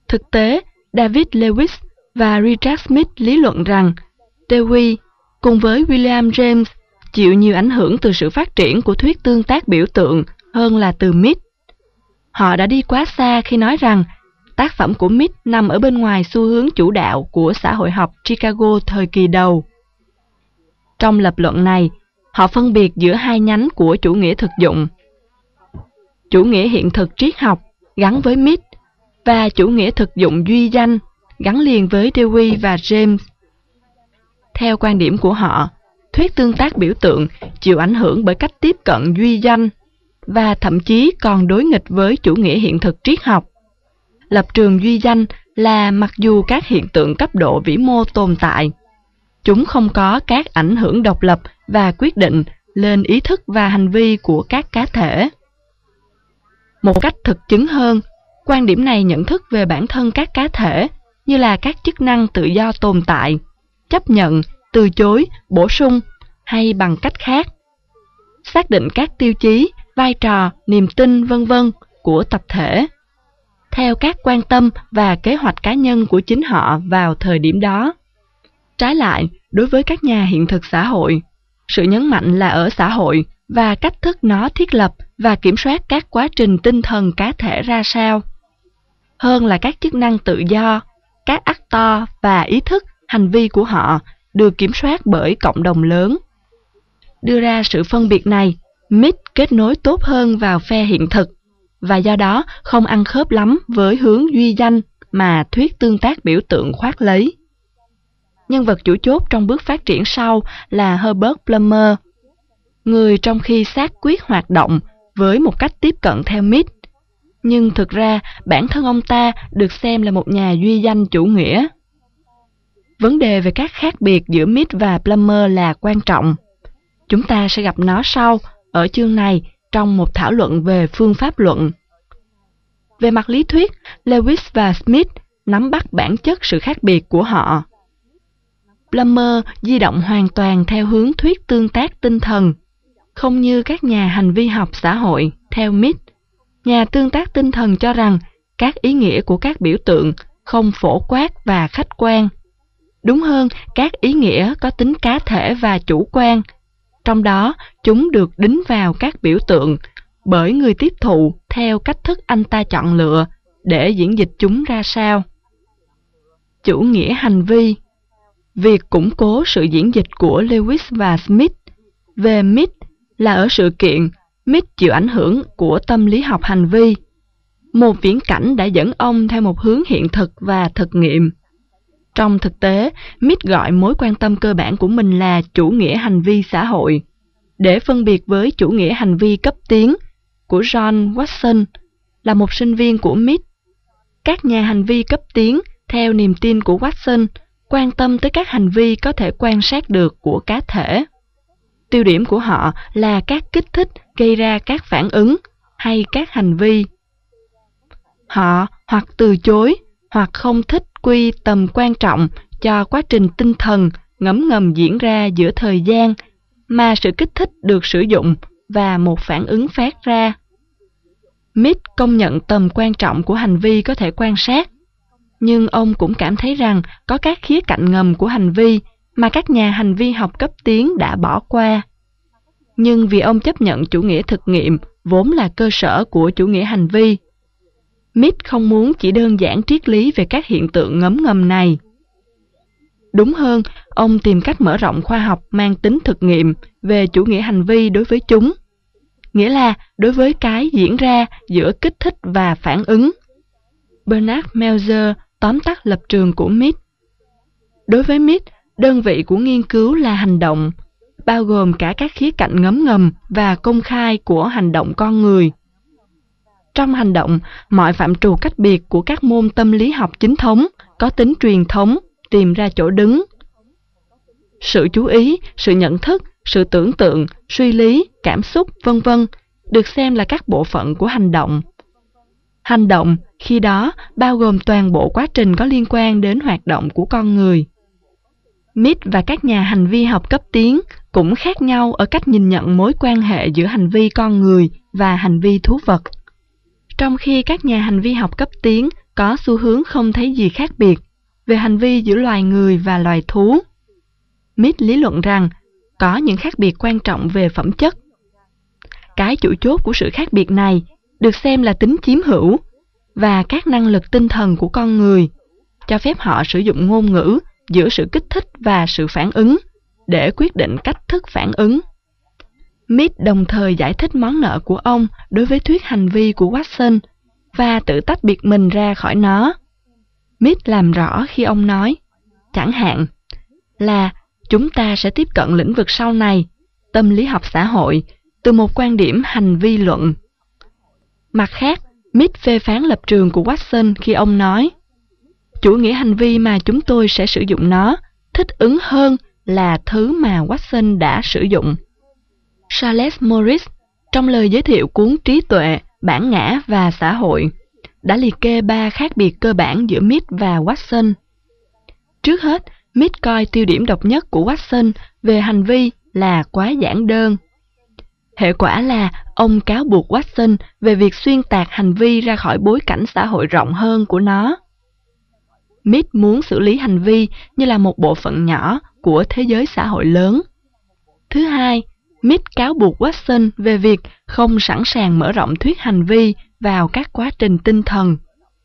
Thực tế, David Lewis và Richard Smith lý luận rằng Dewey cùng với William James chịu nhiều ảnh hưởng từ sự phát triển của thuyết tương tác biểu tượng hơn là từ Mitt. Họ đã đi quá xa khi nói rằng tác phẩm của Mitt nằm ở bên ngoài xu hướng chủ đạo của xã hội học Chicago thời kỳ đầu. Trong lập luận này, họ phân biệt giữa hai nhánh của chủ nghĩa thực dụng: chủ nghĩa hiện thực triết học gắn với Mitt và chủ nghĩa thực dụng duy danh gắn liền với Dewey và James. Theo quan điểm của họ, thuyết tương tác biểu tượng chịu ảnh hưởng bởi cách tiếp cận duy danh và thậm chí còn đối nghịch với chủ nghĩa hiện thực triết học. Lập trường duy danh là mặc dù các hiện tượng cấp độ vĩ mô tồn tại, chúng không có các ảnh hưởng độc lập và quyết định lên ý thức và hành vi của các cá thể. Một cách thực chứng hơn, quan điểm này nhận thức về bản thân các cá thể như là các chức năng tự do tồn tại, chấp nhận, từ chối, bổ sung hay bằng cách khác, xác định các tiêu chí, vai trò, niềm tin v.v. của tập thể, theo các quan tâm và kế hoạch cá nhân của chính họ vào thời điểm đó. Trái lại, đối với các nhà hiện thực xã hội, sự nhấn mạnh là ở xã hội và cách thức nó thiết lập và kiểm soát các quá trình tinh thần cá thể ra sao, hơn là các chức năng tự do, các actor và ý thức, hành vi của họ được kiểm soát bởi cộng đồng lớn. Đưa ra sự phân biệt này, Mitt kết nối tốt hơn vào phe hiện thực, và do đó không ăn khớp lắm với hướng duy danh mà thuyết tương tác biểu tượng khoác lấy. Nhân vật chủ chốt trong bước phát triển sau là Herbert Plummer, người trong khi xác quyết hoạt động với một cách tiếp cận theo Mitt, nhưng thực ra bản thân ông ta được xem là một nhà duy danh chủ nghĩa. Vấn đề về các khác biệt giữa Mitt và Plummer là quan trọng. Chúng ta sẽ gặp nó sau ở chương này trong một thảo luận về phương pháp luận. Về mặt lý thuyết, Lewis và Smith nắm bắt bản chất sự khác biệt của họ. Plummer di động hoàn toàn theo hướng thuyết tương tác tinh thần, không như các nhà hành vi học xã hội theo Mitt. Nhà tương tác tinh thần cho rằng các ý nghĩa của các biểu tượng không phổ quát và khách quan. Đúng hơn, các ý nghĩa có tính cá thể và chủ quan, trong đó chúng được đính vào các biểu tượng bởi người tiếp thụ theo cách thức anh ta chọn lựa để diễn dịch chúng ra sao. Chủ nghĩa hành vi. Việc củng cố sự diễn dịch của Lewis và Smith về Mitt là ở sự kiện Mitt chịu ảnh hưởng của tâm lý học hành vi. Một viễn cảnh đã dẫn ông theo một hướng hiện thực và thực nghiệm. Trong thực tế, Mitt gọi mối quan tâm cơ bản của mình là chủ nghĩa hành vi xã hội, để phân biệt với chủ nghĩa hành vi cấp tiến của John Watson, là một sinh viên của Mitt. Các nhà hành vi cấp tiến, theo niềm tin của Watson, quan tâm tới các hành vi có thể quan sát được của cá thể. Tiêu điểm của họ là các kích thích gây ra các phản ứng hay các hành vi. Họ hoặc từ chối hoặc không thích quy tầm quan trọng cho quá trình tinh thần ngấm ngầm diễn ra giữa thời gian mà sự kích thích được sử dụng và một phản ứng phát ra. Mitt công nhận tầm quan trọng của hành vi có thể quan sát, nhưng ông cũng cảm thấy rằng có các khía cạnh ngầm của hành vi mà các nhà hành vi học cấp tiến đã bỏ qua. Nhưng vì ông chấp nhận chủ nghĩa thực nghiệm vốn là cơ sở của chủ nghĩa hành vi, Mitt không muốn chỉ đơn giản triết lý về các hiện tượng ngấm ngầm này. Đúng hơn, ông tìm cách mở rộng khoa học mang tính thực nghiệm về chủ nghĩa hành vi đối với chúng, nghĩa là đối với cái diễn ra giữa kích thích và phản ứng. Bernard Melzer tóm tắt lập trường của Mitt. Đối với Mitt, đơn vị của nghiên cứu là hành động, bao gồm cả các khía cạnh ngấm ngầm và công khai của hành động con người. Trong hành động, mọi phạm trù cách biệt của các môn tâm lý học chính thống có tính truyền thống tìm ra chỗ đứng. Sự chú ý, sự nhận thức, sự tưởng tượng, suy lý, cảm xúc, v.v. được xem là các bộ phận của hành động. Hành động, khi đó, bao gồm toàn bộ quá trình có liên quan đến hoạt động của con người. Mitt và các nhà hành vi học cấp tiến cũng khác nhau ở cách nhìn nhận mối quan hệ giữa hành vi con người và hành vi thú vật. Trong khi các nhà hành vi học cấp tiến có xu hướng không thấy gì khác biệt về hành vi giữa loài người và loài thú. Smith lý luận rằng có những khác biệt quan trọng về phẩm chất. Cái chủ chốt của sự khác biệt này được xem là tính chiếm hữu và các năng lực tinh thần của con người, cho phép họ sử dụng ngôn ngữ giữa sự kích thích và sự phản ứng để quyết định cách thức phản ứng. Smith đồng thời giải thích món nợ của ông đối với thuyết hành vi của Watson và tự tách biệt mình ra khỏi nó. Smith làm rõ khi ông nói, chẳng hạn, là chúng ta sẽ tiếp cận lĩnh vực sau này, tâm lý học xã hội, từ một quan điểm hành vi luận. Mặt khác, Smith phê phán lập trường của Watson khi ông nói, chủ nghĩa hành vi mà chúng tôi sẽ sử dụng nó thích ứng hơn là thứ mà Watson đã sử dụng. Charles Morris, trong lời giới thiệu cuốn Trí tuệ, bản ngã và xã hội, đã liệt kê 3 khác biệt cơ bản giữa Smith và Watson. Trước hết, Smith coi tiêu điểm độc nhất của Watson về hành vi là quá giản đơn. Hệ quả là ông cáo buộc Watson về việc xuyên tạc hành vi ra khỏi bối cảnh xã hội rộng hơn của nó. Smith muốn xử lý hành vi như là một bộ phận nhỏ của thế giới xã hội lớn. Thứ hai, Smith cáo buộc Watson về việc không sẵn sàng mở rộng thuyết hành vi vào các quá trình tinh thần.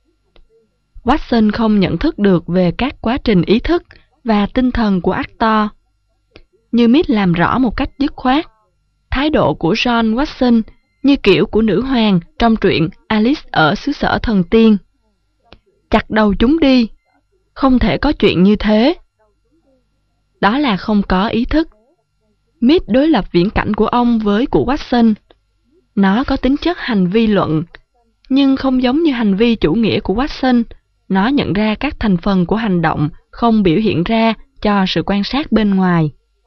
Watson không nhận thức được về các quá trình ý thức và tinh thần của Actor. Như Smith làm rõ một cách dứt khoát, thái độ của John Watson như kiểu của nữ hoàng trong truyện Alice ở xứ sở thần tiên. Chặt đầu chúng đi, không thể có chuyện như thế. Đó là không có ý thức. Smith đối lập viễn cảnh của ông với của Watson. Nó có tính chất hành vi luận, nhưng không giống như hành vi chủ nghĩa của Watson. Nó nhận ra các thành phần của hành động không biểu hiện ra cho sự quan sát bên ngoài.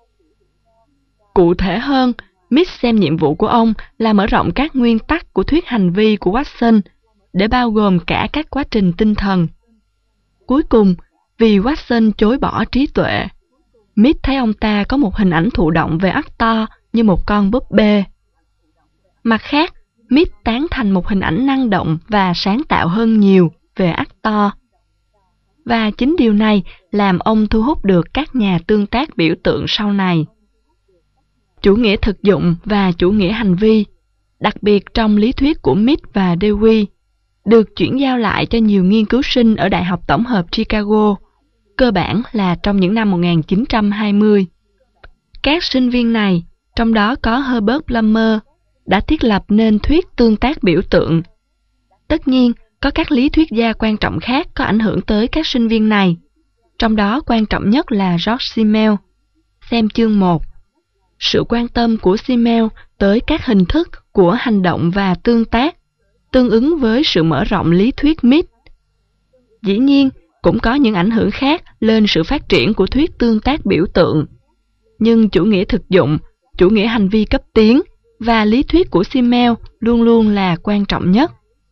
Cụ thể hơn, Smith xem nhiệm vụ của ông là mở rộng các nguyên tắc của thuyết hành vi của Watson để bao gồm cả các quá trình tinh thần. Cuối cùng, vì Watson chối bỏ trí tuệ, Smith thấy ông ta có một hình ảnh thụ động về Actor như một con búp bê. Mặt khác, Smith tán thành một hình ảnh năng động và sáng tạo hơn nhiều về Actor. Và chính điều này làm ông thu hút được các nhà tương tác biểu tượng sau này. Chủ nghĩa thực dụng và chủ nghĩa hành vi, đặc biệt trong lý thuyết của Smith và Dewey, được chuyển giao lại cho nhiều nghiên cứu sinh ở Đại học Tổng hợp Chicago, cơ bản là trong những năm 1920. Các sinh viên này, trong đó có Herbert Plummer, đã thiết lập nên thuyết tương tác biểu tượng. Tất nhiên, có các lý thuyết gia quan trọng khác có ảnh hưởng tới các sinh viên này, trong đó quan trọng nhất là George Simmel. Xem chương 1. Sự quan tâm của Simmel tới các hình thức của hành động và tương tác, tương ứng với sự mở rộng lý thuyết Smith. Dĩ nhiên, cũng có những ảnh hưởng khác lên sự phát triển của thuyết tương tác biểu tượng. Nhưng chủ nghĩa thực dụng, chủ nghĩa hành vi cấp tiến và lý thuyết của Simmel luôn luôn là quan trọng nhất.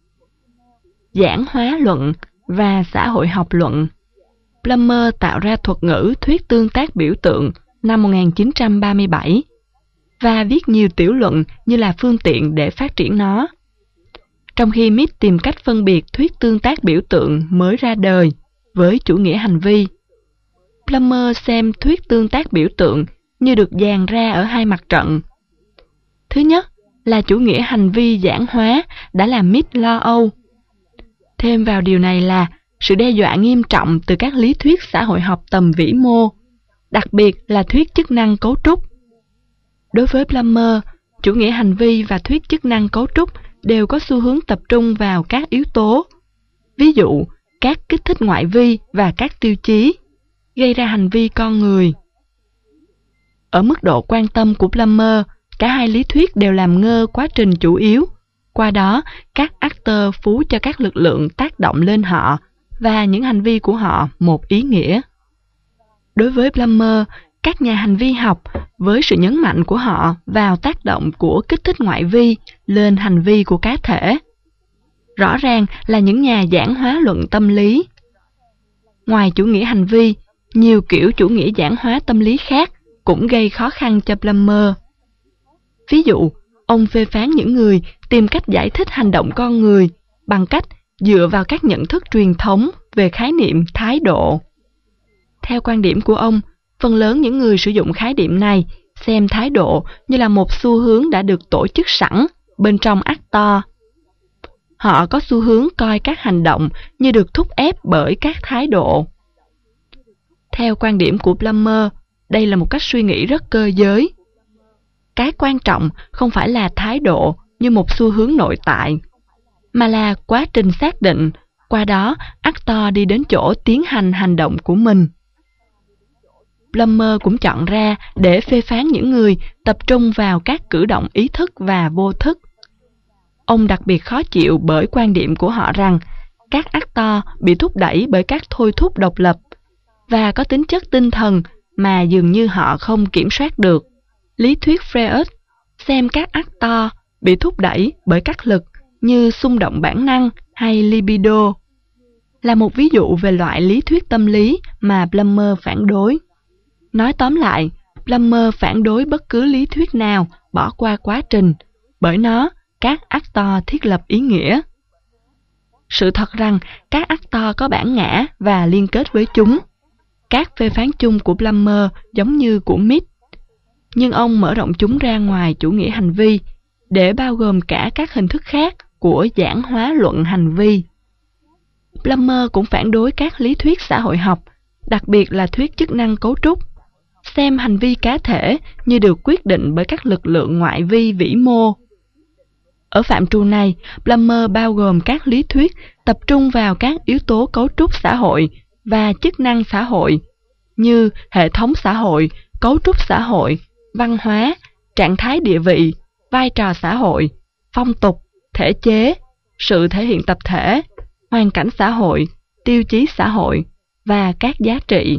Giản hóa luận và xã hội học luận. Plummer tạo ra thuật ngữ thuyết tương tác biểu tượng năm 1937 và viết nhiều tiểu luận như là phương tiện để phát triển nó. Trong khi Smith tìm cách phân biệt thuyết tương tác biểu tượng mới ra đời với chủ nghĩa hành vi, Plummer xem thuyết tương tác biểu tượng như được dàn ra ở hai mặt trận. Thứ nhất là chủ nghĩa hành vi giản hóa đã làm Smith lo âu. Thêm vào điều này là sự đe dọa nghiêm trọng từ các lý thuyết xã hội học tầm vĩ mô, đặc biệt là thuyết chức năng cấu trúc. Đối với Plummer, chủ nghĩa hành vi và thuyết chức năng cấu trúc đều có xu hướng tập trung vào các yếu tố, ví dụ các kích thích ngoại vi và các tiêu chí, gây ra hành vi con người. Ở mức độ quan tâm của Plummer, cả hai lý thuyết đều làm ngơ quá trình chủ yếu, qua đó các actor phú cho các lực lượng tác động lên họ và những hành vi của họ một ý nghĩa. Đối với Plummer, các nhà hành vi học với sự nhấn mạnh của họ vào tác động của kích thích ngoại vi lên hành vi của cá thể, rõ ràng là những nhà giản hóa luận tâm lý. Ngoài chủ nghĩa hành vi, nhiều kiểu chủ nghĩa giản hóa tâm lý khác cũng gây khó khăn cho Plummer. Ví dụ, ông phê phán những người tìm cách giải thích hành động con người bằng cách dựa vào các nhận thức truyền thống về khái niệm thái độ. Theo quan điểm của ông, phần lớn những người sử dụng khái niệm này xem thái độ như là một xu hướng đã được tổ chức sẵn bên trong actor. Họ có xu hướng coi các hành động như được thúc ép bởi các thái độ. Theo quan điểm của Plummer, đây là một cách suy nghĩ rất cơ giới. Cái quan trọng không phải là thái độ như một xu hướng nội tại, mà là quá trình xác định, qua đó actor đi đến chỗ tiến hành hành động của mình. Plummer cũng chọn ra để phê phán những người tập trung vào các cử động ý thức và vô thức. Ông đặc biệt khó chịu bởi quan điểm của họ rằng các actor bị thúc đẩy bởi các thôi thúc độc lập và có tính chất tinh thần mà dường như họ không kiểm soát được. Lý thuyết Freud xem các actor bị thúc đẩy bởi các lực như xung động bản năng hay libido là một ví dụ về loại lý thuyết tâm lý mà Plummer phản đối. Nói tóm lại, Plummer phản đối bất cứ lý thuyết nào bỏ qua quá trình, bởi nó các actor thiết lập ý nghĩa. Sự thật rằng các actor có bản ngã và liên kết với chúng. Các phê phán chung của Plummer giống như của Mead, nhưng ông mở rộng chúng ra ngoài chủ nghĩa hành vi để bao gồm cả các hình thức khác của giản hóa luận hành vi. Plummer cũng phản đối các lý thuyết xã hội học, đặc biệt là thuyết chức năng cấu trúc, xem hành vi cá thể như được quyết định bởi các lực lượng ngoại vi vĩ mô. Ở phạm trù này, Plummer bao gồm các lý thuyết tập trung vào các yếu tố cấu trúc xã hội và chức năng xã hội, như hệ thống xã hội, cấu trúc xã hội, văn hóa, trạng thái địa vị, vai trò xã hội, phong tục, thể chế, sự thể hiện tập thể, hoàn cảnh xã hội, tiêu chí xã hội và các giá trị.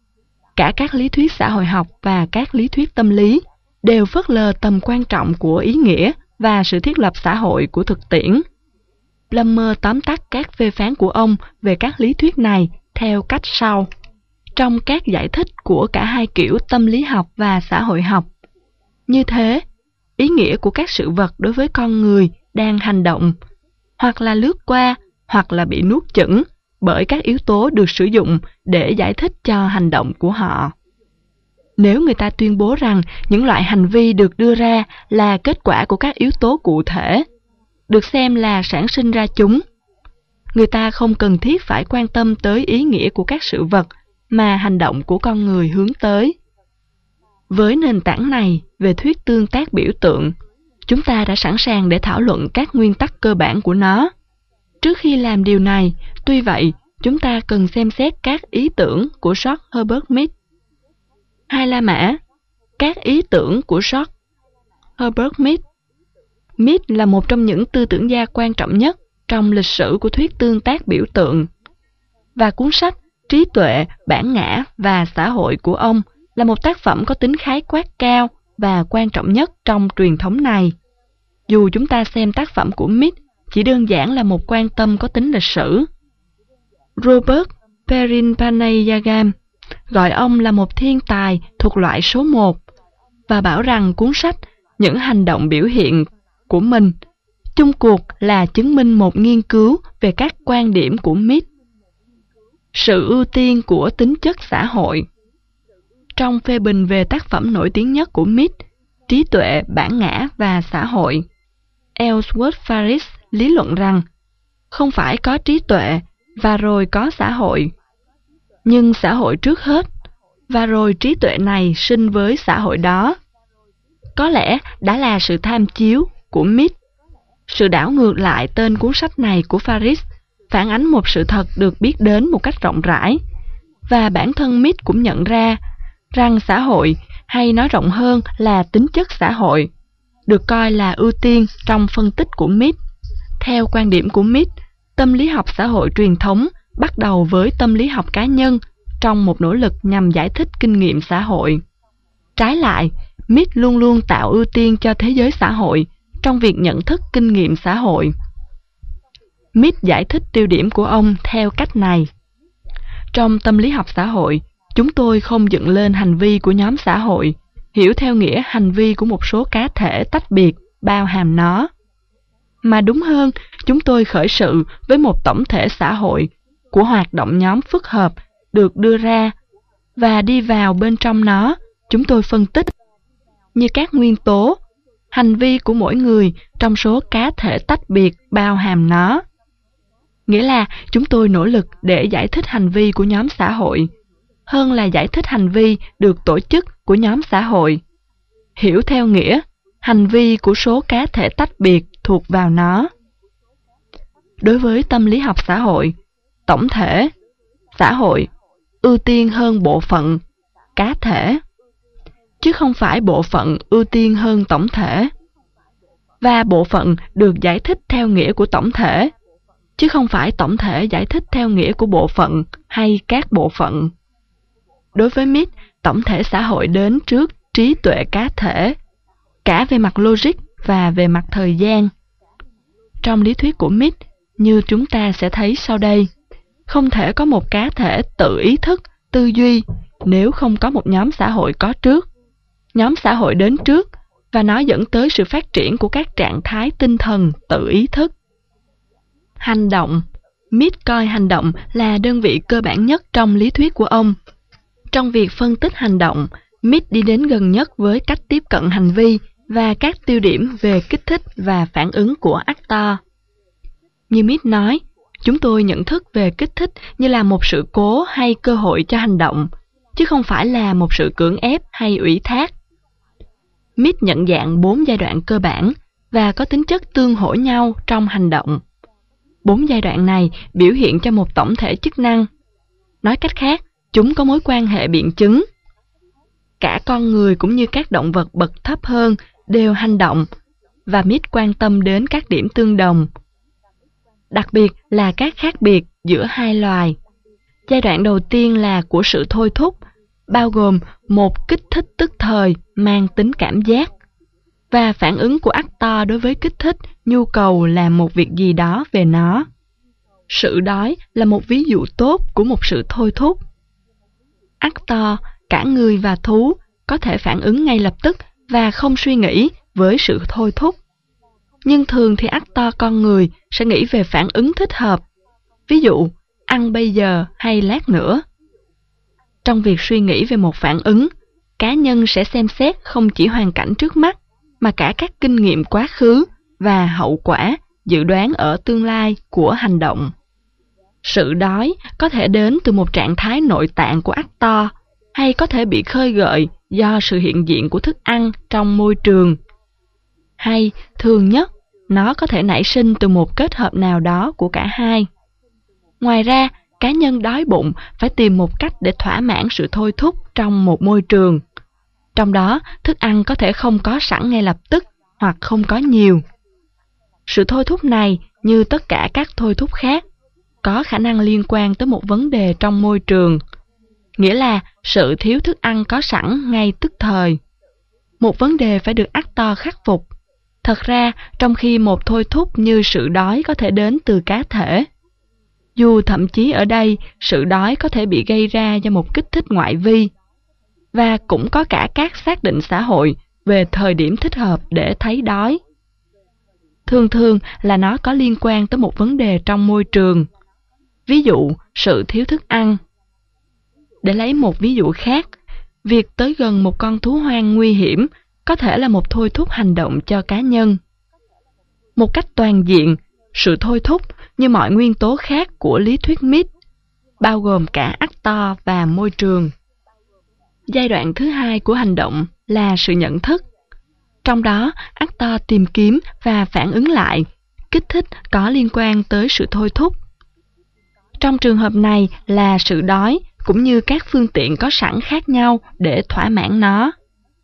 Cả các lý thuyết xã hội học và các lý thuyết tâm lý đều phớt lờ tầm quan trọng của ý nghĩa và sự thiết lập xã hội của thực tiễn. Plummer tóm tắt các phê phán của ông về các lý thuyết này theo cách sau. Trong các giải thích của cả hai kiểu tâm lý học và xã hội học, như thế, ý nghĩa của các sự vật đối với con người đang hành động, hoặc là lướt qua, hoặc là bị nuốt chửng bởi các yếu tố được sử dụng để giải thích cho hành động của họ. Nếu người ta tuyên bố rằng những loại hành vi được đưa ra là kết quả của các yếu tố cụ thể, được xem là sản sinh ra chúng, người ta không cần thiết phải quan tâm tới ý nghĩa của các sự vật mà hành động của con người hướng tới. Với nền tảng này về thuyết tương tác biểu tượng, chúng ta đã sẵn sàng để thảo luận các nguyên tắc cơ bản của nó. Trước khi làm điều này, tuy vậy, chúng ta cần xem xét các ý tưởng của George Herbert Mead. Hai La Mã, các ý tưởng của George Herbert Mead. Mead là một trong những tư tưởng gia quan trọng nhất trong lịch sử của thuyết tương tác biểu tượng. Và cuốn sách Trí tuệ, bản ngã và xã hội của ông là một tác phẩm có tính khái quát cao và quan trọng nhất trong truyền thống này. Dù chúng ta xem tác phẩm của Mead chỉ đơn giản là một quan tâm có tính lịch sử. Robert Perinpanayagam gọi ông là một thiên tài thuộc loại số 1 và bảo rằng cuốn sách Những hành động biểu hiện của mình chung cuộc là chứng minh một nghiên cứu về các quan điểm của Mead. Sự ưu tiên của tính chất xã hội. Trong phê bình về tác phẩm nổi tiếng nhất của Mead, Trí tuệ, bản ngã và xã hội, Ellsworth Faris lý luận rằng không phải có trí tuệ và rồi có xã hội, nhưng xã hội trước hết, và rồi trí tuệ này sinh với xã hội đó. Có lẽ đã là sự tham chiếu của Mead. Sự đảo ngược lại tên cuốn sách này của Faris phản ánh một sự thật được biết đến một cách rộng rãi, và bản thân Mead cũng nhận ra rằng xã hội, hay nói rộng hơn là tính chất xã hội, được coi là ưu tiên trong phân tích của Mead. Theo quan điểm của Mead, tâm lý học xã hội truyền thống bắt đầu với tâm lý học cá nhân trong một nỗ lực nhằm giải thích kinh nghiệm xã hội. Trái lại, Mead luôn luôn tạo ưu tiên cho thế giới xã hội trong việc nhận thức kinh nghiệm xã hội. Mead giải thích tiêu điểm của ông theo cách này. Trong tâm lý học xã hội, chúng tôi không dựng lên hành vi của nhóm xã hội, hiểu theo nghĩa hành vi của một số cá thể tách biệt, bao hàm nó. mà đúng hơn, chúng tôi khởi sự với một tổng thể xã hội của hoạt động nhóm phức hợp được đưa ra, và đi vào bên trong nó, chúng tôi phân tích như các nguyên tố, hành vi của mỗi người trong số cá thể tách biệt bao hàm nó. Nghĩa là chúng tôi nỗ lực để giải thích hành vi của nhóm xã hội, hơn là giải thích hành vi được tổ chức của nhóm xã hội. Hiểu theo nghĩa, hành vi của số cá thể tách biệt thuộc vào nó. Đối với tâm lý học xã hội, tổng thể, xã hội ưu tiên hơn bộ phận, cá thể, chứ không phải bộ phận ưu tiên hơn tổng thể. Và bộ phận được giải thích theo nghĩa của tổng thể, chứ không phải tổng thể giải thích theo nghĩa của bộ phận hay các bộ phận. Đối với Mitt, tổng thể xã hội đến trước trí tuệ cá thể, cả về mặt logic và về mặt thời gian. Trong lý thuyết của Mitt, như chúng ta sẽ thấy sau đây, không thể có một cá thể tự ý thức, tư duy nếu không có một nhóm xã hội có trước. Nhóm xã hội đến trước và nó dẫn tới sự phát triển của các trạng thái tinh thần tự ý thức. Hành động. Mitt coi hành động là đơn vị cơ bản nhất trong lý thuyết của ông. Trong việc phân tích hành động, Mitt đi đến gần nhất với cách tiếp cận hành vi và các tiêu điểm về kích thích và phản ứng của actor. Như Mitt nói, chúng tôi nhận thức về kích thích như là một sự cố hay cơ hội cho hành động, chứ không phải là một sự cưỡng ép hay ủy thác. Mitt nhận dạng 4 giai đoạn cơ bản và có tính chất tương hỗ nhau trong hành động. 4 giai đoạn này biểu hiện cho một tổng thể chức năng. Nói cách khác, chúng có mối quan hệ biện chứng. Cả con người cũng như các động vật bậc thấp hơn đều hành động, và Mitt quan tâm đến các điểm tương đồng. Đặc biệt là các khác biệt giữa hai loài. Giai đoạn đầu tiên là của sự thôi thúc, bao gồm một kích thích tức thời mang tính cảm giác, và phản ứng của actor đối với kích thích, nhu cầu làm một việc gì đó về nó. Sự đói là một ví dụ tốt của một sự thôi thúc. Actor, cả người và thú, có thể phản ứng ngay lập tức và không suy nghĩ với sự thôi thúc. Nhưng thường thì actor con người sẽ nghĩ về phản ứng thích hợp. Ví dụ, ăn bây giờ hay lát nữa. Trong việc suy nghĩ về một phản ứng, cá nhân sẽ xem xét không chỉ hoàn cảnh trước mắt, mà cả các kinh nghiệm quá khứ và hậu quả dự đoán ở tương lai của hành động. Sự đói có thể đến từ một trạng thái nội tạng của actor, hay có thể bị khơi gợi do sự hiện diện của thức ăn trong môi trường. Hay, thường nhất, nó có thể nảy sinh từ một kết hợp nào đó của cả hai. Ngoài ra, cá nhân đói bụng phải tìm một cách để thỏa mãn sự thôi thúc trong một môi trường. Trong đó, thức ăn có thể không có sẵn ngay lập tức hoặc không có nhiều. Sự thôi thúc này, như tất cả các thôi thúc khác, có khả năng liên quan tới một vấn đề trong môi trường, nghĩa là sự thiếu thức ăn có sẵn ngay tức thời. Một vấn đề phải được actor khắc phục. Thật ra, trong khi một thôi thúc như sự đói có thể đến từ cá thể, dù thậm chí ở đây sự đói có thể bị gây ra do một kích thích ngoại vi, và cũng có cả các xác định xã hội về thời điểm thích hợp để thấy đói. Thường thường là nó có liên quan tới một vấn đề trong môi trường, ví dụ sự thiếu thức ăn. Để lấy một ví dụ khác, việc tới gần một con thú hoang nguy hiểm có thể là một thôi thúc hành động cho cá nhân. Một cách toàn diện, sự thôi thúc như mọi nguyên tố khác của lý thuyết Mitt, bao gồm cả actor và môi trường. Giai đoạn thứ hai của hành động là sự nhận thức. Trong đó, actor tìm kiếm và phản ứng lại, kích thích có liên quan tới sự thôi thúc. Trong trường hợp này là sự đói, cũng như các phương tiện có sẵn khác nhau để thỏa mãn nó.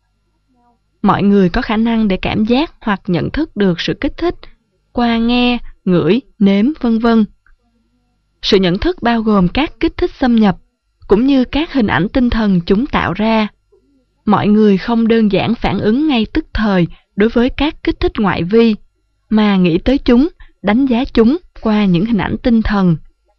Mọi người có khả năng để cảm giác hoặc nhận thức được sự kích thích qua nghe, ngửi, nếm, vân vân. Sự nhận thức bao gồm các kích thích xâm nhập, cũng như các hình ảnh tinh thần chúng tạo ra. Mọi người không đơn giản phản ứng ngay tức thời đối với các kích thích ngoại vi, mà nghĩ tới chúng, đánh giá chúng qua những hình ảnh tinh thần.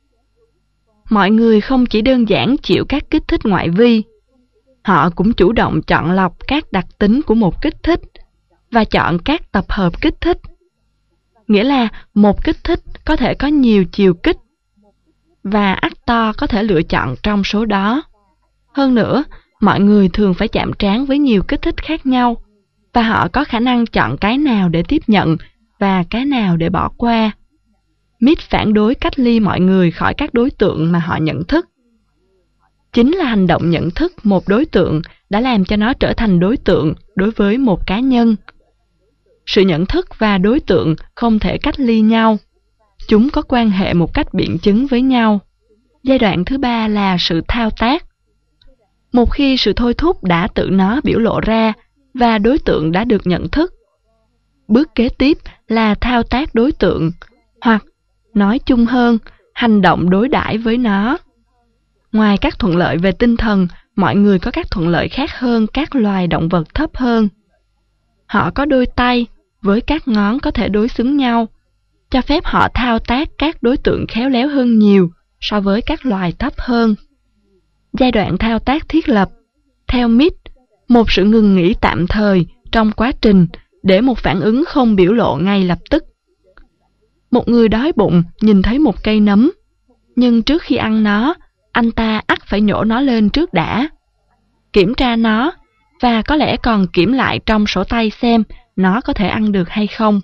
Mọi người không chỉ đơn giản chịu các kích thích ngoại vi, họ cũng chủ động chọn lọc các đặc tính của một kích thích và chọn các tập hợp kích thích. nghĩa là một kích thích có thể có nhiều chiều kích, và actor có thể lựa chọn trong số đó. Hơn nữa, mọi người thường phải chạm trán với nhiều kích thích khác nhau, và họ có khả năng chọn cái nào để tiếp nhận và cái nào để bỏ qua. Mead phản đối cách ly mọi người khỏi các đối tượng mà họ nhận thức. Chính là hành động nhận thức một đối tượng đã làm cho nó trở thành đối tượng đối với một cá nhân. Sự nhận thức và đối tượng không thể cách ly nhau. Chúng có quan hệ một cách biện chứng với nhau. Giai đoạn thứ ba là sự thao tác. Một khi sự thôi thúc đã tự nó biểu lộ ra và đối tượng đã được nhận thức, bước kế tiếp là thao tác đối tượng, hoặc, nói chung hơn, hành động đối đãi với nó. Ngoài các thuận lợi về tinh thần, mọi người có các thuận lợi khác hơn các loài động vật thấp hơn. Họ có đôi tay, với các ngón có thể đối xứng nhau, cho phép họ thao tác các đối tượng khéo léo hơn nhiều so với các loài thấp hơn. Giai đoạn thao tác thiết lập, theo Mead, một sự ngừng nghỉ tạm thời trong quá trình để một phản ứng không biểu lộ ngay lập tức. Một người đói bụng nhìn thấy một cây nấm, nhưng trước khi ăn nó, anh ta ắt phải nhổ nó lên trước đã, kiểm tra nó, và có lẽ còn kiểm lại trong sổ tay xem nó có thể ăn được hay không.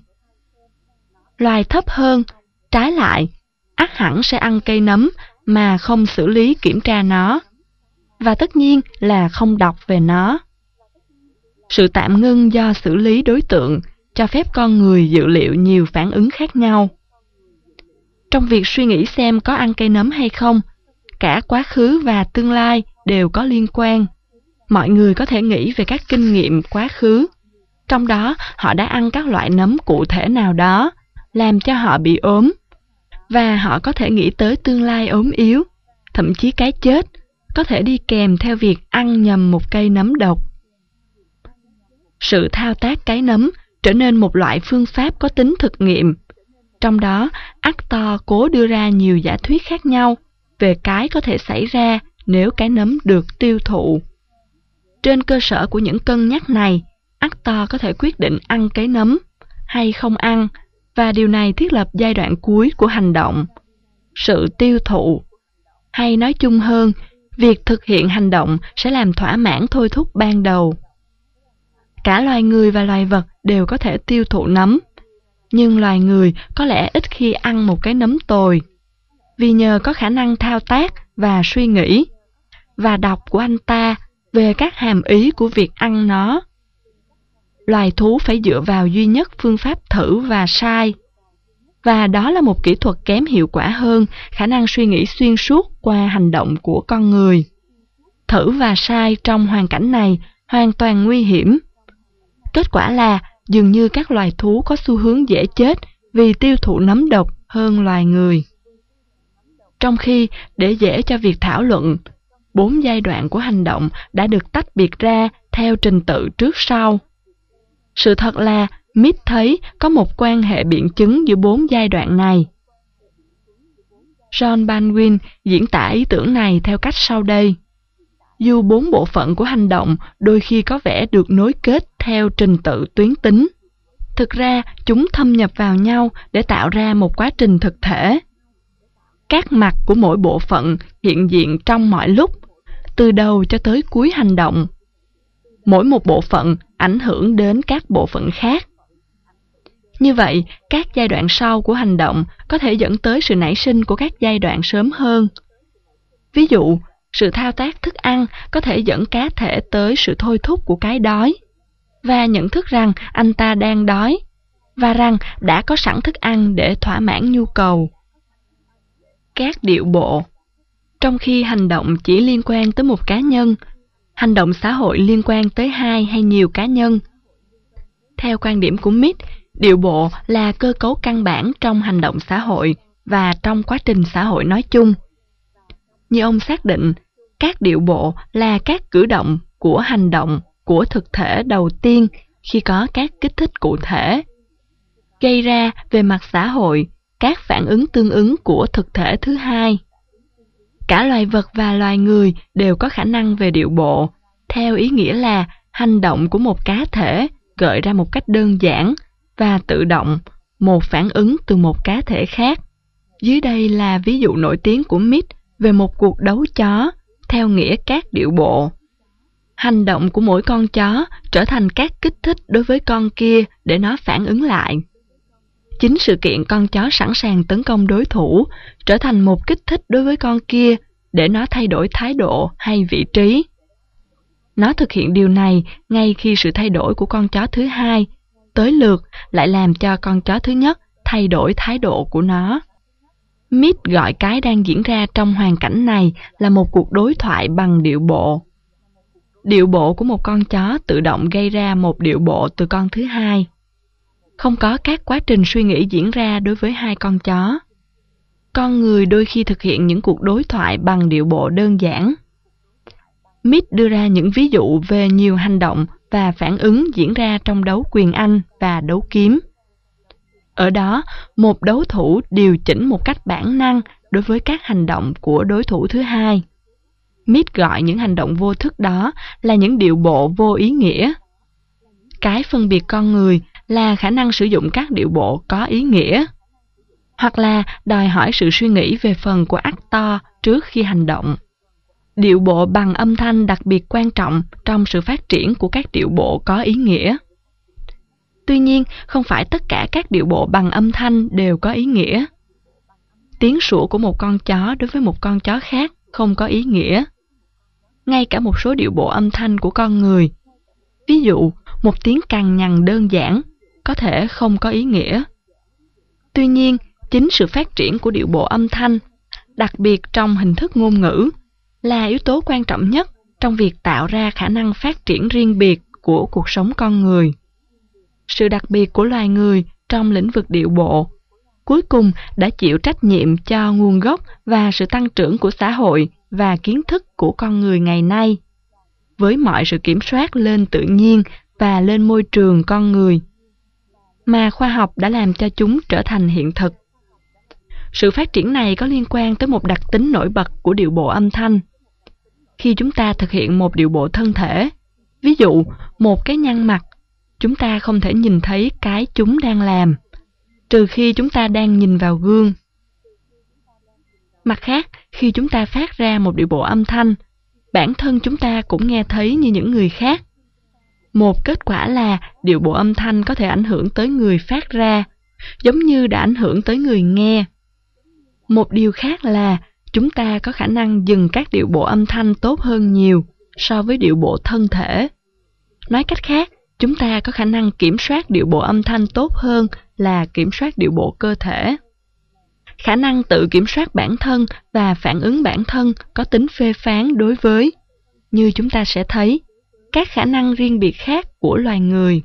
Loài thấp hơn, trái lại, ắt hẳn sẽ ăn cây nấm mà không xử lý kiểm tra nó, và tất nhiên là không đọc về nó. Sự tạm ngưng do xử lý đối tượng cho phép con người dự liệu nhiều phản ứng khác nhau. Trong việc suy nghĩ xem có ăn cây nấm hay không, cả quá khứ và tương lai đều có liên quan. Mọi người có thể nghĩ về các kinh nghiệm quá khứ, trong đó họ đã ăn các loại nấm cụ thể nào đó, làm cho họ bị ốm, và họ có thể nghĩ tới tương lai ốm yếu, thậm chí cái chết, có thể đi kèm theo việc ăn nhầm một cây nấm độc. Sự thao tác cái nấm trở nên một loại phương pháp có tính thực nghiệm, trong đó actor cố đưa ra nhiều giả thuyết khác nhau về cái có thể xảy ra nếu cái nấm được tiêu thụ. Trên cơ sở của những cân nhắc này, actor có thể quyết định ăn cái nấm hay không ăn, và điều này thiết lập giai đoạn cuối của hành động, sự tiêu thụ. Hay nói chung hơn, việc thực hiện hành động sẽ làm thỏa mãn thôi thúc ban đầu. Cả loài người và loài vật đều có thể tiêu thụ nấm, nhưng loài người có lẽ ít khi ăn một cái nấm tồi, vì nhờ có khả năng thao tác và suy nghĩ, và đọc của anh ta về các hàm ý của việc ăn nó. Loài thú phải dựa vào duy nhất phương pháp thử và sai, và đó là một kỹ thuật kém hiệu quả hơn khả năng suy nghĩ xuyên suốt qua hành động của con người. Thử và sai trong hoàn cảnh này hoàn toàn nguy hiểm. Kết quả là dường như các loài thú có xu hướng dễ chết vì tiêu thụ nấm độc hơn loài người. Trong khi, để dễ cho việc thảo luận, 4 giai đoạn của hành động đã được tách biệt ra theo trình tự trước sau. Sự thật là Mead thấy có một quan hệ biện chứng giữa 4 giai đoạn này. John Baldwin diễn tả ý tưởng này theo cách sau đây. Dù 4 bộ phận của hành động đôi khi có vẻ được nối kết theo trình tự tuyến tính, thực ra chúng thâm nhập vào nhau để tạo ra một quá trình thực thể. Các mặt của mỗi bộ phận hiện diện trong mọi lúc, từ đầu cho tới cuối hành động. Mỗi một bộ phận ảnh hưởng đến các bộ phận khác. Như vậy, các giai đoạn sau của hành động có thể dẫn tới sự nảy sinh của các giai đoạn sớm hơn. Ví dụ, sự thao tác thức ăn có thể dẫn cá thể tới sự thôi thúc của cái đói, và nhận thức rằng anh ta đang đói, và rằng đã có sẵn thức ăn để thỏa mãn nhu cầu. Các điệu bộ. Trong khi hành động chỉ liên quan tới một cá nhân, hành động xã hội liên quan tới 2 hay nhiều cá nhân. Theo quan điểm của Mead, điệu bộ là cơ cấu căn bản trong hành động xã hội và trong quá trình xã hội nói chung. Như ông xác định, các điệu bộ là các cử động của hành động của thực thể đầu tiên khi có các kích thích cụ thể, gây ra về mặt xã hội các phản ứng tương ứng của thực thể thứ hai. Cả loài vật và loài người đều có khả năng về điệu bộ, theo ý nghĩa là hành động của một cá thể gợi ra một cách đơn giản và tự động một phản ứng từ một cá thể khác. Dưới đây là ví dụ nổi tiếng của Mead về một cuộc đấu chó theo nghĩa các điệu bộ. Hành động của mỗi con chó trở thành các kích thích đối với con kia để nó phản ứng lại. Chính sự kiện con chó sẵn sàng tấn công đối thủ trở thành một kích thích đối với con kia để nó thay đổi thái độ hay vị trí. Nó thực hiện điều này ngay khi sự thay đổi của con chó thứ hai tới lượt lại làm cho con chó thứ nhất thay đổi thái độ của nó. Mead gọi cái đang diễn ra trong hoàn cảnh này là một cuộc đối thoại bằng điệu bộ. Điệu bộ của một con chó tự động gây ra một điệu bộ từ con thứ hai. Không có các quá trình suy nghĩ diễn ra đối với hai con chó. Con người đôi khi thực hiện những cuộc đối thoại bằng điệu bộ đơn giản. Mead đưa ra những ví dụ về nhiều hành động và phản ứng diễn ra trong đấu quyền Anh và đấu kiếm. Ở đó, một đấu thủ điều chỉnh một cách bản năng đối với các hành động của đối thủ thứ hai. Mead gọi những hành động vô thức đó là những điệu bộ vô ý nghĩa. Cái phân biệt con người là khả năng sử dụng các điệu bộ có ý nghĩa, hoặc là đòi hỏi sự suy nghĩ về phần của actor trước khi hành động. Điệu bộ bằng âm thanh đặc biệt quan trọng trong sự phát triển của các điệu bộ có ý nghĩa. Tuy nhiên, không phải tất cả các điệu bộ bằng âm thanh đều có ý nghĩa. Tiếng sủa của một con chó đối với một con chó khác không có ý nghĩa. Ngay cả một số điệu bộ âm thanh của con người, ví dụ một tiếng cằn nhằn đơn giản, có thể không có ý nghĩa. Tuy nhiên, chính sự phát triển của điệu bộ âm thanh, đặc biệt trong hình thức ngôn ngữ, là yếu tố quan trọng nhất trong việc tạo ra khả năng phát triển riêng biệt của cuộc sống con người. Sự đặc biệt của loài người trong lĩnh vực điệu bộ cuối cùng đã chịu trách nhiệm cho nguồn gốc và sự tăng trưởng của xã hội và kiến thức của con người ngày nay, với mọi sự kiểm soát lên tự nhiên và lên môi trường con người, mà khoa học đã làm cho chúng trở thành hiện thực. Sự phát triển này có liên quan tới một đặc tính nổi bật của điệu bộ âm thanh. Khi chúng ta thực hiện một điệu bộ thân thể, ví dụ một cái nhăn mặt, chúng ta không thể nhìn thấy cái chúng đang làm, trừ khi chúng ta đang nhìn vào gương. Mặt khác, khi chúng ta phát ra một điệu bộ âm thanh, bản thân chúng ta cũng nghe thấy như những người khác. Một kết quả là điệu bộ âm thanh có thể ảnh hưởng tới người phát ra, giống như đã ảnh hưởng tới người nghe. Một điều khác là chúng ta có khả năng dừng các điệu bộ âm thanh tốt hơn nhiều so với điệu bộ thân thể. Nói cách khác, chúng ta có khả năng kiểm soát điệu bộ âm thanh tốt hơn là kiểm soát điệu bộ cơ thể. Khả năng tự kiểm soát bản thân và phản ứng bản thân có tính phê phán đối với, như chúng ta sẽ thấy, các khả năng riêng biệt khác của loài người.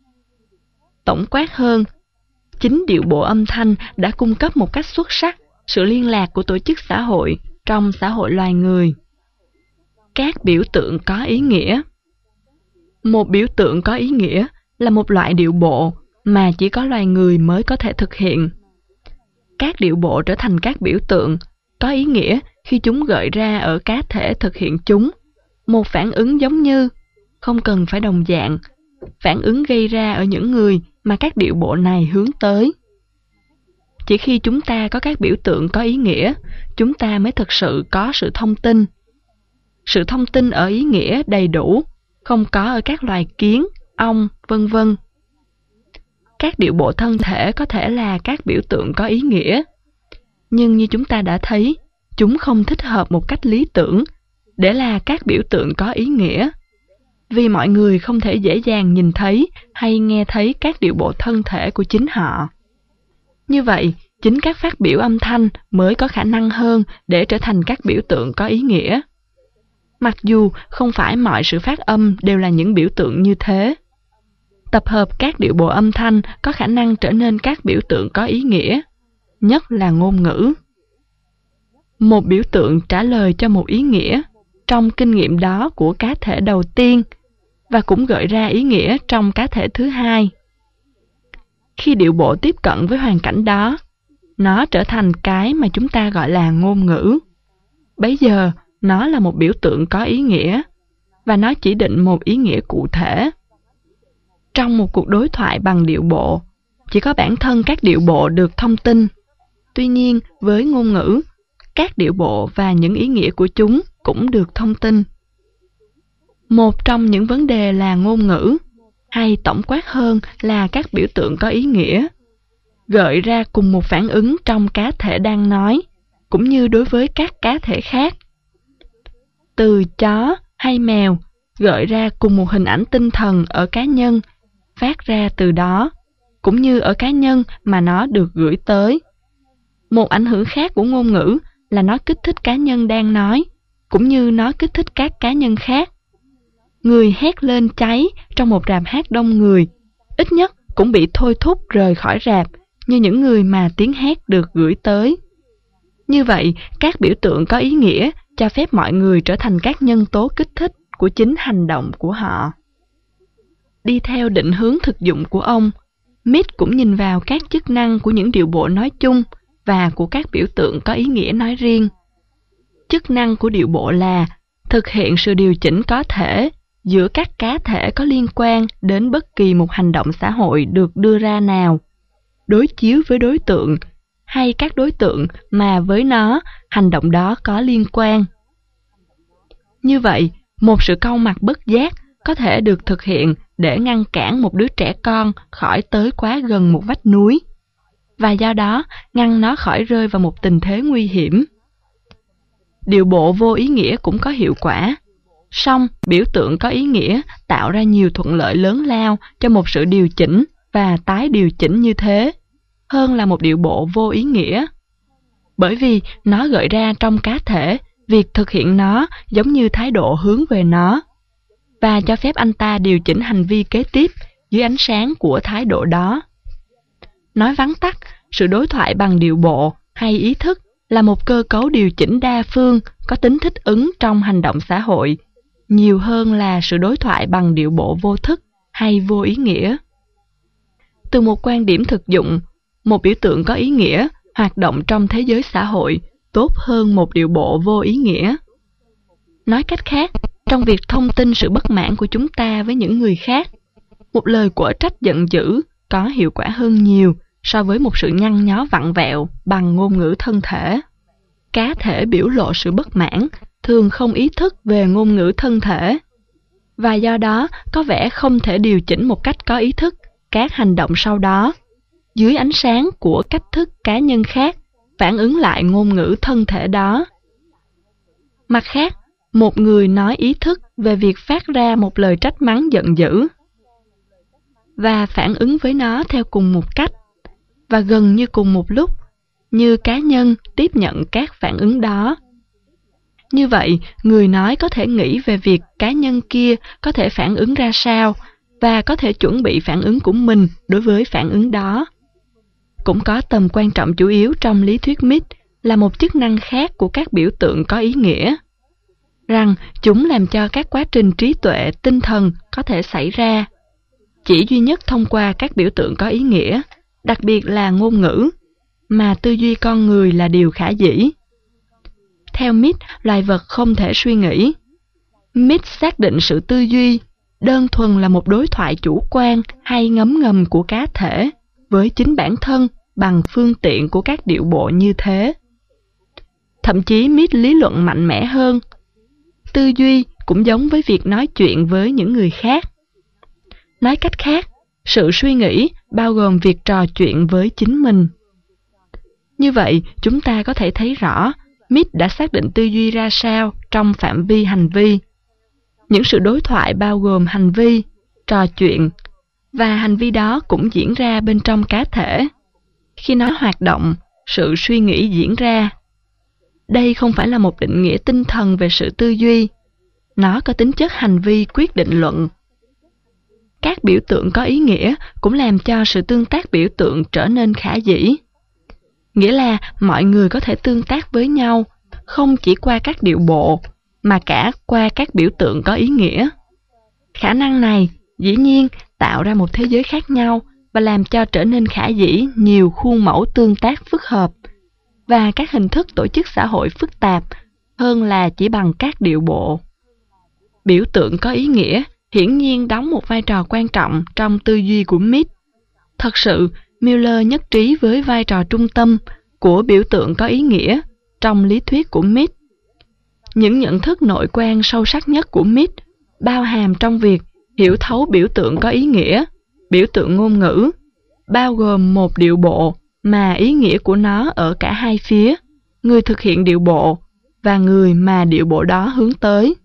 Tổng quát hơn, chính điệu bộ âm thanh đã cung cấp một cách xuất sắc sự liên lạc của tổ chức xã hội trong xã hội loài người. Các biểu tượng có ý nghĩa. Một biểu tượng có ý nghĩa là một loại điệu bộ mà chỉ có loài người mới có thể thực hiện. Các điệu bộ trở thành các biểu tượng có ý nghĩa khi chúng gợi ra ở cá thể thực hiện chúng một phản ứng giống như, không cần phải đồng dạng, phản ứng gây ra ở những người mà các điệu bộ này hướng tới. Chỉ khi chúng ta có các biểu tượng có ý nghĩa, chúng ta mới thực sự có sự thông tin. Sự thông tin ở ý nghĩa đầy đủ, không có ở các loài kiến, ong, vân vân. Các điệu bộ thân thể có thể là các biểu tượng có ý nghĩa, nhưng như chúng ta đã thấy, chúng không thích hợp một cách lý tưởng để là các biểu tượng có ý nghĩa, vì mọi người không thể dễ dàng nhìn thấy hay nghe thấy các điệu bộ thân thể của chính họ. Như vậy, chính các phát biểu âm thanh mới có khả năng hơn để trở thành các biểu tượng có ý nghĩa. Mặc dù không phải mọi sự phát âm đều là những biểu tượng như thế. Tập hợp các điệu bộ âm thanh có khả năng trở nên các biểu tượng có ý nghĩa, nhất là ngôn ngữ. Một biểu tượng trả lời cho một ý nghĩa trong kinh nghiệm đó của cá thể đầu tiên và cũng gợi ra ý nghĩa trong cá thể thứ hai. Khi điệu bộ tiếp cận với hoàn cảnh đó, nó trở thành cái mà chúng ta gọi là ngôn ngữ. Bấy giờ, nó là một biểu tượng có ý nghĩa, và nó chỉ định một ý nghĩa cụ thể. Trong một cuộc đối thoại bằng điệu bộ, chỉ có bản thân các điệu bộ được thông tin. Tuy nhiên, với ngôn ngữ, các điệu bộ và những ý nghĩa của chúng cũng được thông tin. Một trong những vấn đề là ngôn ngữ, hay tổng quát hơn là các biểu tượng có ý nghĩa, gợi ra cùng một phản ứng trong cá thể đang nói, cũng như đối với các cá thể khác. Từ chó hay mèo gợi ra cùng một hình ảnh tinh thần ở cá nhân, phát ra từ đó, cũng như ở cá nhân mà nó được gửi tới. Một ảnh hưởng khác của ngôn ngữ là nó kích thích cá nhân đang nói, cũng như nó kích thích các cá nhân khác. Người hét lên cháy trong một rạp hát đông người, ít nhất cũng bị thôi thúc rời khỏi rạp, như những người mà tiếng hét được gửi tới. Như vậy, các biểu tượng có ý nghĩa cho phép mọi người trở thành các nhân tố kích thích của chính hành động của họ. Đi theo định hướng thực dụng của ông, Mead cũng nhìn vào các chức năng của những điệu bộ nói chung và của các biểu tượng có ý nghĩa nói riêng. Chức năng của điệu bộ là thực hiện sự điều chỉnh có thể giữa các cá thể có liên quan đến bất kỳ một hành động xã hội được đưa ra nào, đối chiếu với đối tượng hay các đối tượng mà với nó hành động đó có liên quan. Như vậy, một sự cau mặt bất giác có thể được thực hiện để ngăn cản một đứa trẻ con khỏi tới quá gần một vách núi, và do đó ngăn nó khỏi rơi vào một tình thế nguy hiểm. Điệu bộ vô ý nghĩa cũng có hiệu quả, song biểu tượng có ý nghĩa tạo ra nhiều thuận lợi lớn lao cho một sự điều chỉnh và tái điều chỉnh như thế, hơn là một điệu bộ vô ý nghĩa. Bởi vì nó gợi ra trong cá thể việc thực hiện nó giống như thái độ hướng về nó, và cho phép anh ta điều chỉnh hành vi kế tiếp dưới ánh sáng của thái độ đó. Nói vắn tắt, sự đối thoại bằng điệu bộ hay ý thức là một cơ cấu điều chỉnh đa phương có tính thích ứng trong hành động xã hội, nhiều hơn là sự đối thoại bằng điệu bộ vô thức hay vô ý nghĩa. Từ một quan điểm thực dụng, một biểu tượng có ý nghĩa hoạt động trong thế giới xã hội tốt hơn một điệu bộ vô ý nghĩa. Nói cách khác, trong việc thông tin sự bất mãn của chúng ta với những người khác, một lời quở trách giận dữ có hiệu quả hơn nhiều so với một sự nhăn nhó vặn vẹo bằng ngôn ngữ thân thể. Cá thể biểu lộ sự bất mãn thường không ý thức về ngôn ngữ thân thể, và do đó có vẻ không thể điều chỉnh một cách có ý thức các hành động sau đó, dưới ánh sáng của cách thức cá nhân khác phản ứng lại ngôn ngữ thân thể đó. Mặt khác, một người nói ý thức về việc phát ra một lời trách mắng giận dữ và phản ứng với nó theo cùng một cách và gần như cùng một lúc, như cá nhân tiếp nhận các phản ứng đó. Như vậy, người nói có thể nghĩ về việc cá nhân kia có thể phản ứng ra sao và có thể chuẩn bị phản ứng của mình đối với phản ứng đó. Cũng có tầm quan trọng chủ yếu trong lý thuyết Mead là một chức năng khác của các biểu tượng có ý nghĩa, rằng chúng làm cho các quá trình trí tuệ, tinh thần có thể xảy ra, chỉ duy nhất thông qua các biểu tượng có ý nghĩa, đặc biệt là ngôn ngữ, mà tư duy con người là điều khả dĩ. Theo Mead, loài vật không thể suy nghĩ. Mead xác định sự tư duy đơn thuần là một đối thoại chủ quan hay ngấm ngầm của cá thể với chính bản thân bằng phương tiện của các điệu bộ như thế. Thậm chí Mead lý luận mạnh mẽ hơn. Tư duy cũng giống với việc nói chuyện với những người khác. Nói cách khác, sự suy nghĩ bao gồm việc trò chuyện với chính mình. Như vậy, chúng ta có thể thấy rõ Mead đã xác định tư duy ra sao trong phạm vi hành vi. Những sự đối thoại bao gồm hành vi, trò chuyện, và hành vi đó cũng diễn ra bên trong cá thể. Khi nó hoạt động, sự suy nghĩ diễn ra. Đây không phải là một định nghĩa tinh thần về sự tư duy. Nó có tính chất hành vi quyết định luận. Các biểu tượng có ý nghĩa cũng làm cho sự tương tác biểu tượng trở nên khả dĩ. Nghĩa là mọi người có thể tương tác với nhau, không chỉ qua các điệu bộ, mà cả qua các biểu tượng có ý nghĩa. Khả năng này, dĩ nhiên, tạo ra một thế giới khác nhau và làm cho trở nên khả dĩ nhiều khuôn mẫu tương tác phức hợp và các hình thức tổ chức xã hội phức tạp hơn là chỉ bằng các điệu bộ. Biểu tượng có ý nghĩa hiển nhiên đóng một vai trò quan trọng trong tư duy của Mead. Thật sự, Miller nhất trí với vai trò trung tâm của biểu tượng có ý nghĩa trong lý thuyết của Mead. Những nhận thức nội quan sâu sắc nhất của Mead bao hàm trong việc hiểu thấu biểu tượng có ý nghĩa, biểu tượng ngôn ngữ, bao gồm một điệu bộ mà ý nghĩa của nó ở cả hai phía, người thực hiện điệu bộ và người mà điệu bộ đó hướng tới.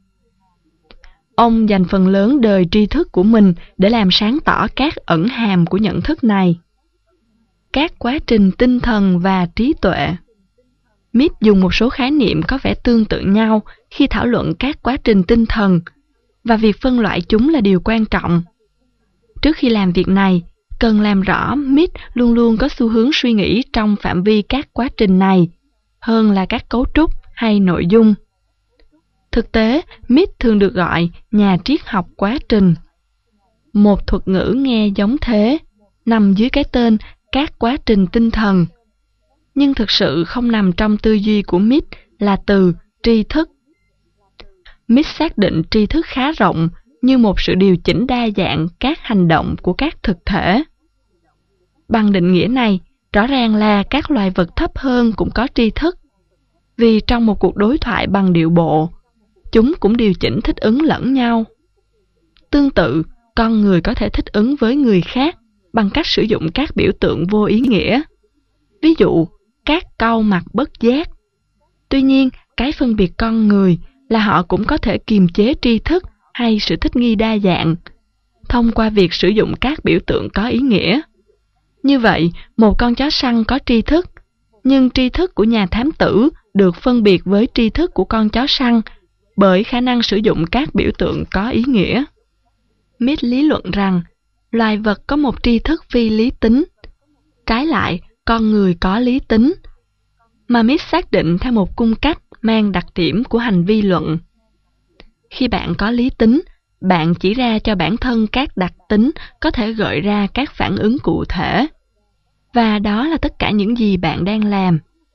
Ông dành phần lớn đời tri thức của mình để làm sáng tỏ các ẩn hàm của nhận thức này. Các quá trình tinh thần và trí tuệ. Mead dùng một số khái niệm có vẻ tương tự nhau khi thảo luận các quá trình tinh thần, và việc phân loại chúng là điều quan trọng. Trước khi làm việc này, cần làm rõ Mead luôn luôn có xu hướng suy nghĩ trong phạm vi các quá trình này, hơn là các cấu trúc hay nội dung. Thực tế, Mead thường được gọi nhà triết học quá trình. Một thuật ngữ nghe giống thế, nằm dưới cái tên các quá trình tinh thần, nhưng thực sự không nằm trong tư duy của Mead là từ tri thức. Mead xác định tri thức khá rộng như một sự điều chỉnh đa dạng các hành động của các thực thể. Bằng định nghĩa này, rõ ràng là các loài vật thấp hơn cũng có tri thức, vì trong một cuộc đối thoại bằng điệu bộ, chúng cũng điều chỉnh thích ứng lẫn nhau. Tương tự, con người có thể thích ứng với người khác bằng cách sử dụng các biểu tượng vô ý nghĩa. Ví dụ, các cau mặt bất giác. Tuy nhiên, cái phân biệt con người là họ cũng có thể kiềm chế tri thức hay sự thích nghi đa dạng thông qua việc sử dụng các biểu tượng có ý nghĩa. Như vậy, một con chó săn có tri thức, nhưng tri thức của nhà thám tử được phân biệt với tri thức của con chó săn bởi khả năng sử dụng các biểu tượng có ý nghĩa. Mead lý luận rằng loài vật có một tri thức phi lý tính, trái lại con người có lý tính, mà Mead xác định theo một cung cách mang đặc điểm của hành vi luận. Khi bạn có lý tính, bạn chỉ ra cho bản thân các đặc tính có thể gợi ra các phản ứng cụ thể, và đó là tất cả những gì bạn đang làm.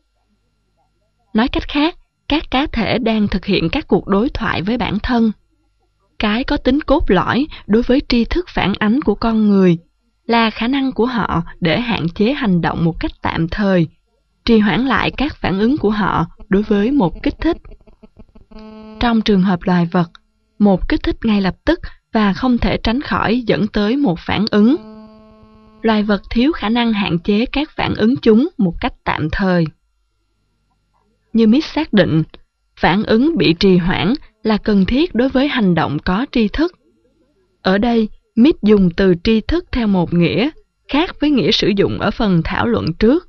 Nói cách khác, các cá thể đang thực hiện các cuộc đối thoại với bản thân. Cái có tính cốt lõi đối với tri thức phản ánh của con người là khả năng của họ để hạn chế hành động một cách tạm thời, trì hoãn lại các phản ứng của họ đối với một kích thích. Trong trường hợp loài vật, một kích thích ngay lập tức và không thể tránh khỏi dẫn tới một phản ứng. Loài vật thiếu khả năng hạn chế các phản ứng chúng một cách tạm thời. Như Mead xác định, phản ứng bị trì hoãn là cần thiết đối với hành động có tri thức. Ở đây, Mead dùng từ tri thức theo một nghĩa, khác với nghĩa sử dụng ở phần thảo luận trước.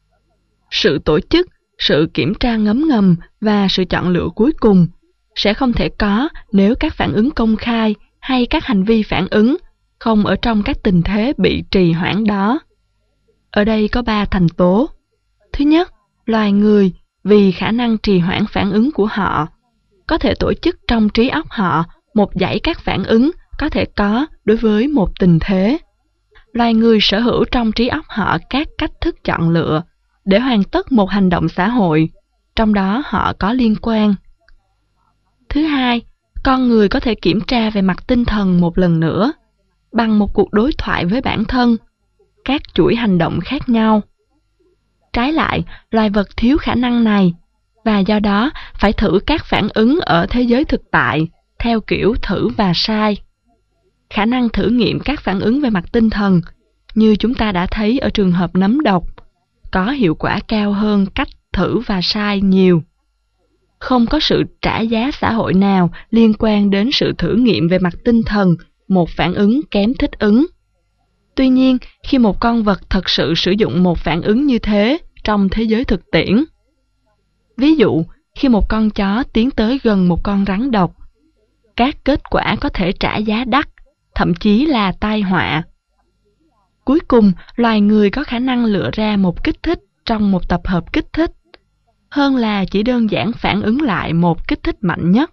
Sự tổ chức, sự kiểm tra ngấm ngầm và sự chọn lựa cuối cùng sẽ không thể có nếu các phản ứng công khai hay các hành vi phản ứng không ở trong các tình thế bị trì hoãn đó. Ở đây có 3 thành tố. Thứ nhất, loài người vì khả năng trì hoãn phản ứng của họ có thể tổ chức trong trí óc họ một dãy các phản ứng có thể có đối với một tình thế. Loài người sở hữu trong trí óc họ các cách thức chọn lựa để hoàn tất một hành động xã hội, trong đó họ có liên quan. Thứ hai, con người có thể kiểm tra về mặt tinh thần một lần nữa, bằng một cuộc đối thoại với bản thân, các chuỗi hành động khác nhau. Trái lại, loài vật thiếu khả năng này, và do đó phải thử các phản ứng ở thế giới thực tại, theo kiểu thử và sai. Khả năng thử nghiệm các phản ứng về mặt tinh thần, như chúng ta đã thấy ở trường hợp nấm độc, có hiệu quả cao hơn cách thử và sai nhiều. Không có sự trả giá xã hội nào liên quan đến sự thử nghiệm về mặt tinh thần một phản ứng kém thích ứng. Tuy nhiên, khi một con vật thật sự sử dụng một phản ứng như thế trong thế giới thực tiễn, ví dụ, khi một con chó tiến tới gần một con rắn độc, các kết quả có thể trả giá đắt, thậm chí là tai họa. Cuối cùng, loài người có khả năng lựa ra một kích thích trong một tập hợp kích thích, hơn là chỉ đơn giản phản ứng lại một kích thích mạnh nhất.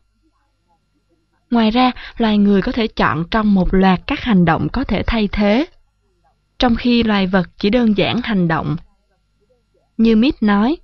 Ngoài ra, loài người có thể chọn trong một loạt các hành động có thể thay thế, trong khi loài vật chỉ đơn giản hành động. Như Mead nói,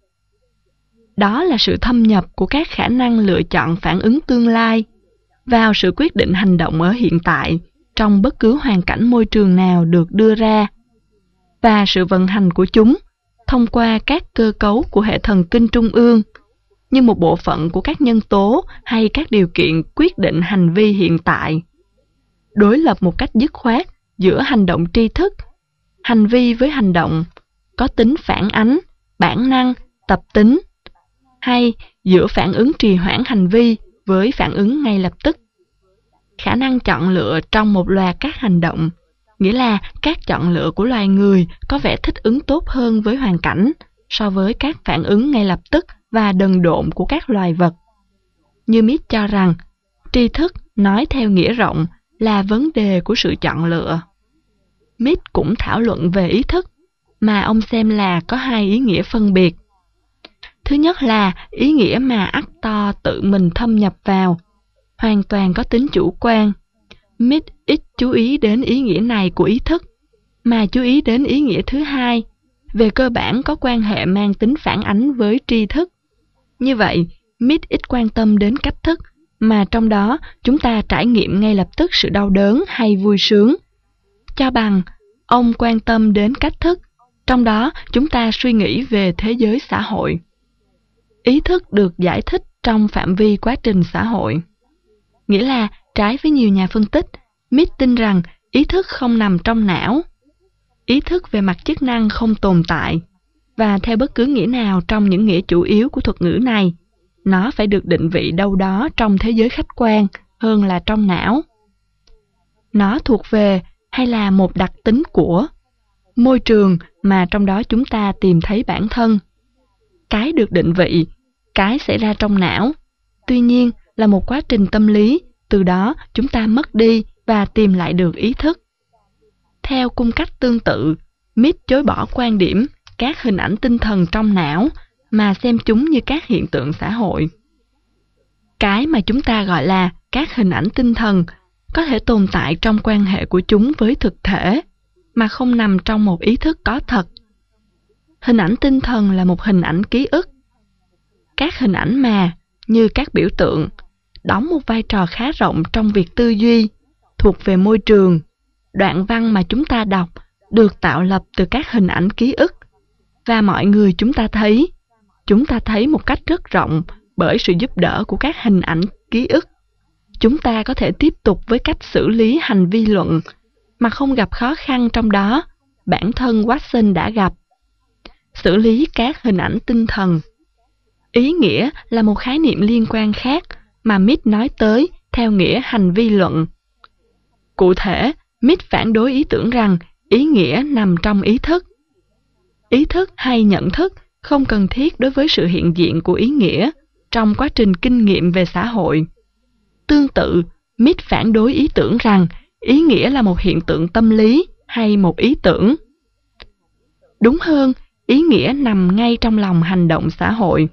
đó là sự thâm nhập của các khả năng lựa chọn phản ứng tương lai vào sự quyết định hành động ở hiện tại trong bất cứ hoàn cảnh môi trường nào được đưa ra. và sự vận hành của chúng thông qua các cơ cấu của hệ thần kinh trung ương, như một bộ phận của các nhân tố hay các điều kiện quyết định hành vi hiện tại. Đối lập một cách dứt khoát giữa hành động tri thức, hành vi với hành động, có tính phản ánh, bản năng, tập tính, hay giữa phản ứng trì hoãn hành vi với phản ứng ngay lập tức. Khả năng chọn lựa trong một loạt các hành động, nghĩa là các chọn lựa của loài người có vẻ thích ứng tốt hơn với hoàn cảnh so với các phản ứng ngay lập tức và đần độn của các loài vật. Như Mitt cho rằng, tri thức nói theo nghĩa rộng là vấn đề của sự chọn lựa. Mitt cũng thảo luận về ý thức, mà ông xem là có hai ý nghĩa phân biệt. Thứ nhất là ý nghĩa mà actor tự mình thâm nhập vào, hoàn toàn có tính chủ quan. Mitt ít chú ý đến ý nghĩa này của ý thức, mà chú ý đến ý nghĩa thứ hai, về cơ bản có quan hệ mang tính phản ánh với tri thức. Như vậy, Mitt ít quan tâm đến cách thức, mà trong đó chúng ta trải nghiệm ngay lập tức sự đau đớn hay vui sướng. Cho bằng, ông quan tâm đến cách thức, trong đó chúng ta suy nghĩ về thế giới xã hội. Ý thức được giải thích trong phạm vi quá trình xã hội. Nghĩa là, trái với nhiều nhà phân tích, Mitt tin rằng ý thức không nằm trong não. Ý thức về mặt chức năng không tồn tại, và theo bất cứ nghĩa nào trong những nghĩa chủ yếu của thuật ngữ này, nó phải được định vị đâu đó trong thế giới khách quan hơn là trong não. Nó thuộc về hay là một đặc tính của môi trường mà trong đó chúng ta tìm thấy bản thân. Cái được định vị, cái xảy ra trong não, tuy nhiên là một quá trình tâm lý, từ đó chúng ta mất đi và tìm lại được ý thức. Theo cung cách tương tự, Mitt chối bỏ quan điểm các hình ảnh tinh thần trong não mà xem chúng như các hiện tượng xã hội. Cái mà chúng ta gọi là các hình ảnh tinh thần có thể tồn tại trong quan hệ của chúng với thực thể, mà không nằm trong một ý thức có thật. Hình ảnh tinh thần là một hình ảnh ký ức. Các hình ảnh mà, như các biểu tượng, đóng một vai trò khá rộng trong việc tư duy, thuộc về môi trường. Đoạn văn mà chúng ta đọc được tạo lập từ các hình ảnh ký ức, và mọi người chúng ta thấy một cách rất rộng bởi sự giúp đỡ của các hình ảnh ký ức. Chúng ta có thể tiếp tục với cách xử lý hành vi luận mà không gặp khó khăn trong đó bản thân Watson đã gặp. Xử lý các hình ảnh tinh thần. Ý nghĩa là một khái niệm liên quan khác mà Mitt nói tới theo nghĩa hành vi luận. Cụ thể, Mitt phản đối ý tưởng rằng ý nghĩa nằm trong ý thức. Ý thức hay nhận thức không cần thiết đối với sự hiện diện của ý nghĩa trong quá trình kinh nghiệm về xã hội. Tương tự, Mitt phản đối ý tưởng rằng ý nghĩa là một hiện tượng tâm lý hay một ý tưởng. Đúng hơn, ý nghĩa nằm ngay trong lòng hành động xã hội.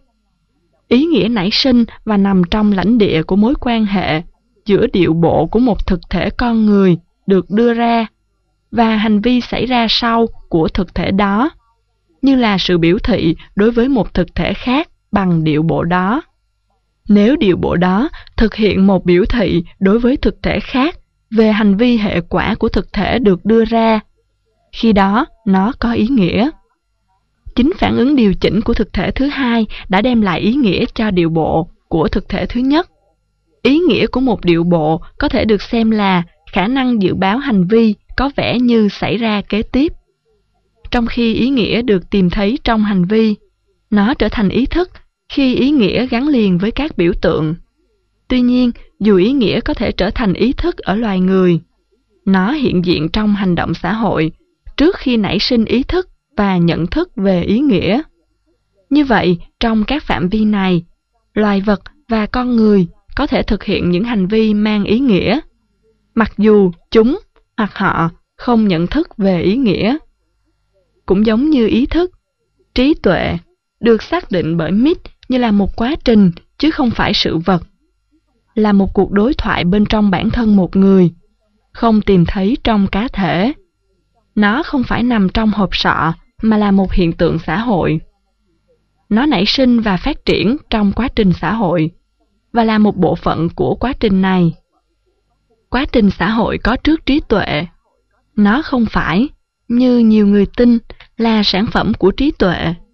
Ý nghĩa nảy sinh và nằm trong lãnh địa của mối quan hệ giữa điệu bộ của một thực thể con người được đưa ra và hành vi xảy ra sau của thực thể đó, như là sự biểu thị đối với một thực thể khác bằng điệu bộ đó. Nếu điệu bộ đó thực hiện một biểu thị đối với thực thể khác về hành vi hệ quả của thực thể được đưa ra, khi đó nó có ý nghĩa. Chính phản ứng điều chỉnh của thực thể thứ hai đã đem lại ý nghĩa cho điệu bộ của thực thể thứ nhất. Ý nghĩa của một điệu bộ có thể được xem là khả năng dự báo hành vi có vẻ như xảy ra kế tiếp. Trong khi ý nghĩa được tìm thấy trong hành vi, nó trở thành ý thức khi ý nghĩa gắn liền với các biểu tượng. Tuy nhiên, dù ý nghĩa có thể trở thành ý thức ở loài người, nó hiện diện trong hành động xã hội trước khi nảy sinh ý thức và nhận thức về ý nghĩa. Như vậy, trong các phạm vi này, loài vật và con người có thể thực hiện những hành vi mang ý nghĩa, mặc dù chúng hoặc họ không nhận thức về ý nghĩa. Cũng giống như ý thức, trí tuệ được xác định bởi Mitt như là một quá trình chứ không phải sự vật, là một cuộc đối thoại bên trong bản thân một người, không tìm thấy trong cá thể. Nó không phải nằm trong hộp sọ mà là một hiện tượng xã hội. Nó nảy sinh và phát triển trong quá trình xã hội và là một bộ phận của quá trình này. Quá trình xã hội có trước trí tuệ. Nó không phải, như nhiều người tin, là sản phẩm của trí tuệ.